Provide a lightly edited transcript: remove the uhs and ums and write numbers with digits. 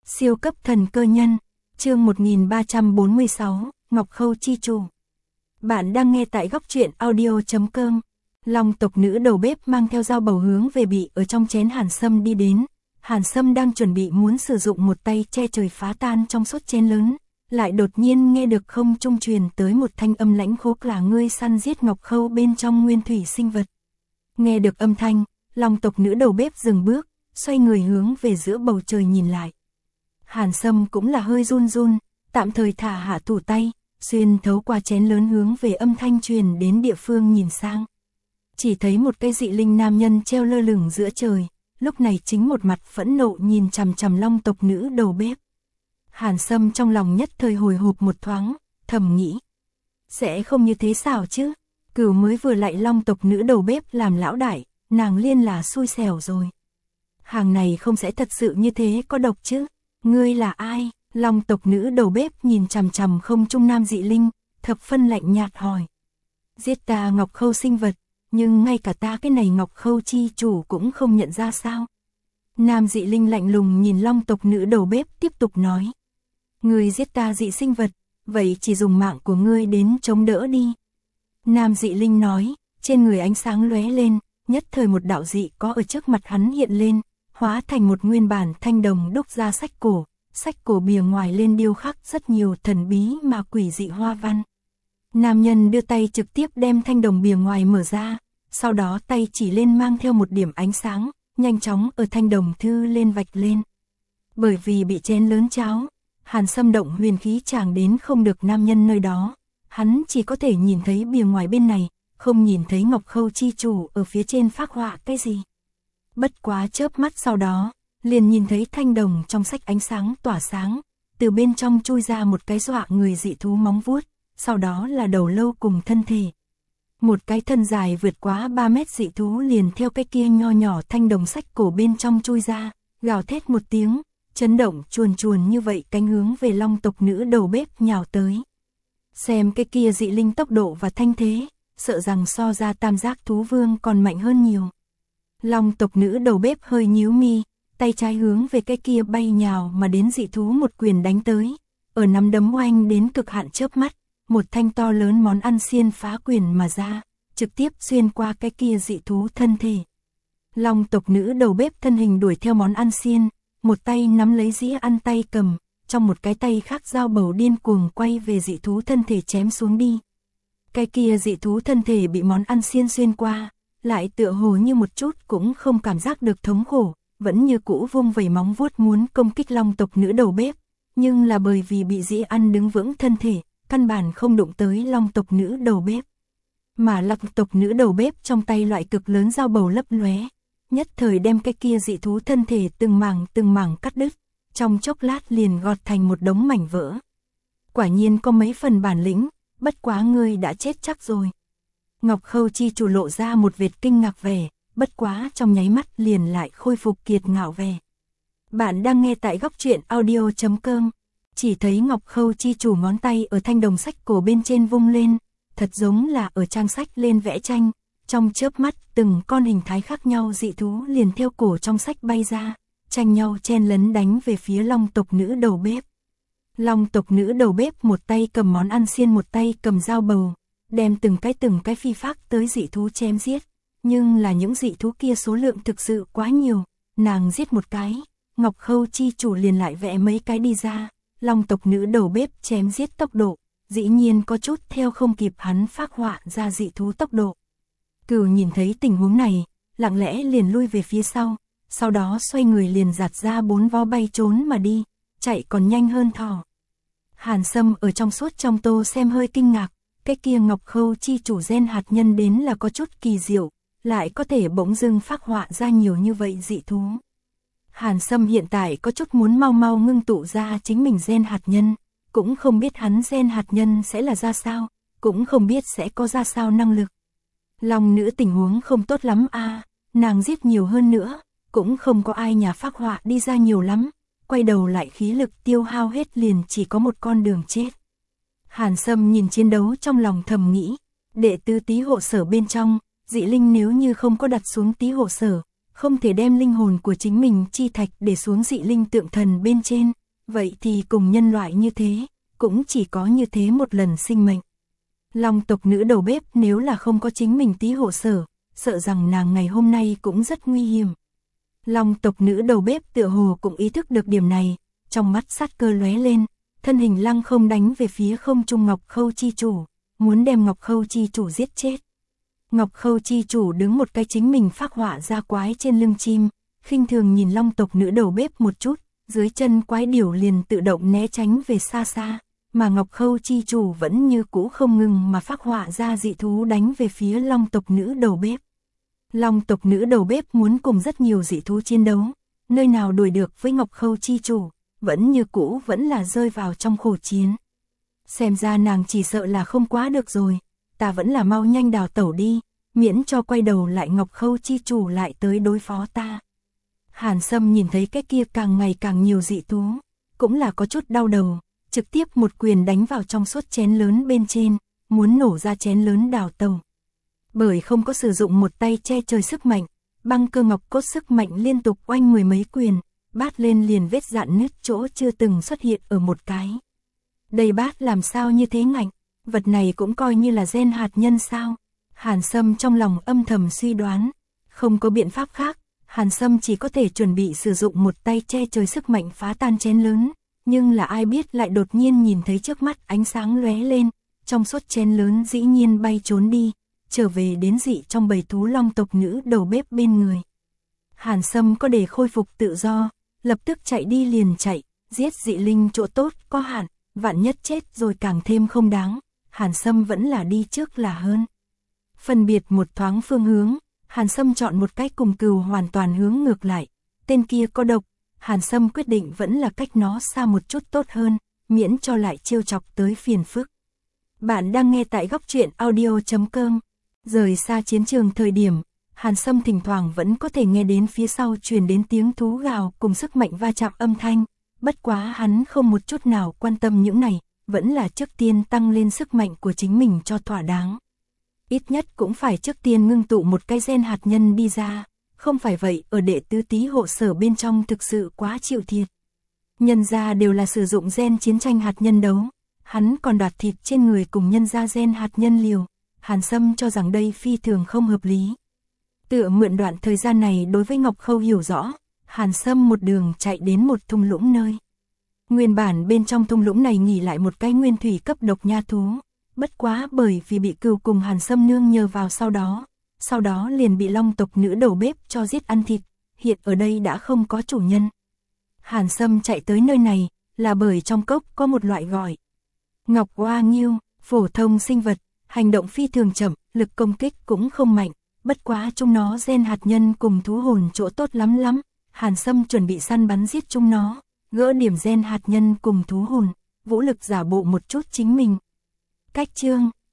Siêu cấp thần cơ nhân, chương 1346, Ngọc Khâu chi chủ. Bạn đang nghe tại góc truyện audio.com. Long tộc nữ đầu bếp mang theo dao bầu hướng về bị ở trong chén Hàn Sâm đi đến. Hàn Sâm đang chuẩn bị muốn sử dụng một tay che trời phá tan trong suốt chén lớn, lại đột nhiên nghe được không trung truyền tới một thanh âm lãnh khốc là ngươi săn giết Ngọc Khâu bên trong nguyên thủy sinh vật. Nghe được âm thanh, Long tộc nữ đầu bếp dừng bước, xoay người hướng về giữa bầu trời nhìn lại. Hàn Sâm cũng là hơi run run, tạm thời thả hạ thủ tay, xuyên thấu qua chén lớn hướng về âm thanh truyền đến địa phương nhìn sang. Chỉ thấy một cây dị linh nam nhân treo lơ lửng giữa trời, lúc này chính một mặt phẫn nộ nhìn chằm chằm Long tộc nữ đầu bếp. Hàn Sâm trong lòng nhất thời hồi hộp một thoáng, thầm nghĩ. Sẽ không như thế sao chứ, Cửu mới vừa lại Long tộc nữ đầu bếp làm lão đại, nàng liên là xui xẻo rồi. Hàng này không sẽ thật sự như thế có độc chứ, ngươi là ai? Long tộc nữ đầu bếp nhìn chằm chằm không trung nam dị linh, thập phân lạnh nhạt hỏi. Giết ta Ngọc Khâu sinh vật, nhưng ngay cả ta cái này Ngọc Khâu chi chủ cũng không nhận ra sao? Nam dị linh lạnh lùng nhìn Long tộc nữ đầu bếp tiếp tục nói. Ngươi giết ta dị sinh vật, vậy chỉ dùng mạng của ngươi đến chống đỡ đi. Nam dị linh nói, trên người ánh sáng lóe lên, nhất thời một đạo dị có ở trước mặt hắn hiện lên, hóa thành một nguyên bản thanh đồng đúc ra sách cổ bìa ngoài lên điêu khắc rất nhiều thần bí mà quỷ dị hoa văn. Nam nhân đưa tay trực tiếp đem thanh đồng bìa ngoài mở ra, sau đó tay chỉ lên mang theo một điểm ánh sáng, nhanh chóng ở thanh đồng thư lên vạch lên. Bởi vì bị chén lớn cháo, Hàn Sâm động huyền khí tràng đến không được nam nhân nơi đó, hắn chỉ có thể nhìn thấy bìa ngoài bên này, không nhìn thấy Ngọc Khâu chi chủ ở phía trên phác họa cái gì. Bất quá chớp mắt sau đó, liền nhìn thấy thanh đồng trong sách ánh sáng tỏa sáng, từ bên trong chui ra một cái dọa người dị thú móng vuốt, sau đó là đầu lâu cùng thân thể. Một cái thân dài vượt quá 3 mét dị thú liền theo cái kia nho nhỏ thanh đồng sách cổ bên trong chui ra, gào thét một tiếng, chấn động chuồn chuồn như vậy cánh hướng về Long tộc nữ đầu bếp nhào tới. Xem cái kia dị linh tốc độ và thanh thế, sợ rằng so ra tam giác thú vương còn mạnh hơn nhiều. Long tộc nữ đầu bếp hơi nhíu mi, tay trái hướng về cái kia bay nhào mà đến dị thú một quyền đánh tới, ở nắm đấm oanh đến cực hạn chớp mắt, một thanh to lớn món ăn xiên phá quyền mà ra, trực tiếp xuyên qua cái kia dị thú thân thể. Long tộc nữ đầu bếp thân hình đuổi theo món ăn xiên, một tay nắm lấy dĩa ăn tay cầm, trong một cái tay khác dao bầu điên cuồng quay về dị thú thân thể chém xuống đi. Cái kia dị thú thân thể bị món ăn xiên xuyên qua, lại tựa hồ như một chút cũng không cảm giác được thống khổ, vẫn như cũ vung vẩy móng vuốt muốn công kích Long tộc nữ đầu bếp, nhưng là bởi vì bị dĩ ăn đứng vững thân thể, căn bản không đụng tới Long tộc nữ đầu bếp. Mà Long tộc nữ đầu bếp trong tay loại cực lớn dao bầu lấp lóe, nhất thời đem cái kia dị thú thân thể từng mảng cắt đứt, trong chốc lát liền gọt thành một đống mảnh vỡ. Quả nhiên có mấy phần bản lĩnh, bất quá ngươi đã chết chắc rồi. Ngọc Khâu chi chủ lộ ra một vệt kinh ngạc vẻ, bất quá trong nháy mắt liền lại khôi phục kiệt ngạo vẻ. Bạn đang nghe tại góc truyện audio.com. Chỉ thấy Ngọc Khâu chi chủ ngón tay ở thanh đồng sách cổ bên trên vung lên, thật giống là ở trang sách lên vẽ tranh, trong chớp mắt từng con hình thái khác nhau dị thú liền theo cổ trong sách bay ra, tranh nhau chen lấn đánh về phía Long tộc nữ đầu bếp. Long tộc nữ đầu bếp một tay cầm món ăn xiên một tay cầm dao bầu, đem từng cái phi phác tới dị thú chém giết, nhưng là những dị thú kia số lượng thực sự quá nhiều, nàng giết một cái, Ngọc Khâu chi chủ liền lại vẽ mấy cái đi ra, Long tộc nữ đầu bếp chém giết tốc độ, dĩ nhiên có chút theo không kịp hắn phác họa ra dị thú tốc độ. Cửu nhìn thấy tình huống này, lặng lẽ liền lui về phía sau đó xoay người liền giạt ra 4 vó bay trốn mà đi, chạy còn nhanh hơn thỏ. Hàn Sâm ở trong suốt trong tô xem hơi kinh ngạc, cái kia Ngọc Khâu chi chủ gen hạt nhân đến là có chút kỳ diệu, lại có thể bỗng dưng phác họa ra nhiều như vậy dị thú. Hàn Sâm hiện tại có chút muốn mau ngưng tụ ra chính mình gen hạt nhân, cũng không biết hắn gen hạt nhân sẽ là ra sao, cũng không biết sẽ có ra sao năng lực. Long nữ tình huống không tốt lắm a, nàng giết nhiều hơn nữa, cũng không có ai nhà phác họa đi ra nhiều lắm, quay đầu lại khí lực tiêu hao hết liền chỉ có một con đường chết. Hàn Sâm nhìn chiến đấu trong lòng thầm nghĩ, đệ tứ tí hộ sở bên trong, dị linh nếu như không có đặt xuống tí hộ sở, không thể đem linh hồn của chính mình chi thạch để xuống dị linh tượng thần bên trên, vậy thì cùng nhân loại như thế, cũng chỉ có như thế một lần sinh mệnh. Long tộc nữ đầu bếp nếu là không có chính mình tí hộ sở, sợ rằng nàng ngày hôm nay cũng rất nguy hiểm. Long tộc nữ đầu bếp tựa hồ cũng ý thức được điểm này, trong mắt sát cơ lóe lên, thân hình lăng không đánh về phía không trung Ngọc Khâu chi chủ, muốn đem Ngọc Khâu chi chủ giết chết. Ngọc Khâu chi chủ đứng một cái chính mình phác họa ra quái trên lưng chim, khinh thường nhìn long tộc nữ đầu bếp một chút, dưới chân quái điểu liền tự động né tránh về xa xa, mà Ngọc Khâu chi chủ vẫn như cũ không ngừng mà phác họa ra dị thú đánh về phía long tộc nữ đầu bếp. Long tộc nữ đầu bếp muốn cùng rất nhiều dị thú chiến đấu, nơi nào đuổi được với Ngọc Khâu chi chủ, vẫn như cũ vẫn là rơi vào trong khổ chiến. Xem ra nàng chỉ sợ là không quá được rồi, ta vẫn là mau nhanh đào tẩu đi, miễn cho quay đầu lại Ngọc Khâu chi chủ lại tới đối phó ta. Hàn Sâm nhìn thấy cái kia càng ngày càng nhiều dị thú, cũng là có chút đau đầu, trực tiếp một quyền đánh vào trong suốt chén lớn bên trên, muốn nổ ra chén lớn đào tẩu. Bởi không có sử dụng một tay che trời sức mạnh, băng cơ ngọc cốt sức mạnh liên tục oanh mười mấy quyền, bát lên liền vết dạn nứt chỗ chưa từng xuất hiện ở một cái. Đây bát làm sao như thế ngạnh, vật này cũng coi như là gen hạt nhân sao? Hàn Sâm trong lòng âm thầm suy đoán, không có biện pháp khác, Hàn Sâm chỉ có thể chuẩn bị sử dụng một tay che trời sức mạnh phá tan chén lớn, nhưng là ai biết lại đột nhiên nhìn thấy trước mắt ánh sáng lóe lên, trong suốt chén lớn dĩ nhiên bay trốn đi, trở về đến dị trong bầy thú long tộc nữ đầu bếp bên người. Hàn Sâm có để khôi phục tự do, lập tức chạy đi liền chạy, giết dị linh chỗ tốt có hạn, vạn nhất chết rồi càng thêm không đáng, Hàn Sâm vẫn là đi trước là hơn. Phân biệt một thoáng phương hướng, Hàn Sâm chọn một cách cùng cừu hoàn toàn hướng ngược lại, tên kia có độc, Hàn Sâm quyết định vẫn là cách nó xa một chút tốt hơn, miễn cho lại trêu chọc tới phiền phức. Bạn đang nghe tại góc truyện audio.com. Rời xa chiến trường thời điểm, Hàn Sâm thỉnh thoảng vẫn có thể nghe đến phía sau truyền đến tiếng thú gào cùng sức mạnh va chạm âm thanh, bất quá hắn không một chút nào quan tâm những này, vẫn là trước tiên tăng lên sức mạnh của chính mình cho thỏa đáng. Ít nhất cũng phải trước tiên ngưng tụ một cái gen hạt nhân đi ra, không phải vậy ở đệ tứ tý hộ sở bên trong thực sự quá chịu thiệt. Nhân gia đều là sử dụng gen chiến tranh hạt nhân đấu, hắn còn đoạt thịt trên người cùng nhân gia gen hạt nhân liều, Hàn Sâm cho rằng đây phi thường không hợp lý. Tựa mượn đoạn thời gian này đối với Ngọc Khâu hiểu rõ, Hàn Sâm một đường chạy đến một thung lũng nơi. Nguyên bản bên trong thung lũng này nghỉ lại một cái nguyên thủy cấp độc nha thú, bất quá bởi vì bị cừu cùng Hàn Sâm nương nhờ vào sau đó liền bị long tộc nữ đầu bếp cho giết ăn thịt, hiện ở đây đã không có chủ nhân. Hàn Sâm chạy tới nơi này là bởi trong cốc có một loại gọi Ngọc Oa Nghiêu, phổ thông sinh vật, hành động phi thường chậm, lực công kích cũng không mạnh, bất quá chúng nó gen hạt nhân cùng thú hồn chỗ tốt lắm, Hàn Sâm chuẩn bị săn bắn giết chúng nó, gỡ điểm gen hạt nhân cùng thú hồn, vũ lực giả bộ một chút chính mình. Cách chương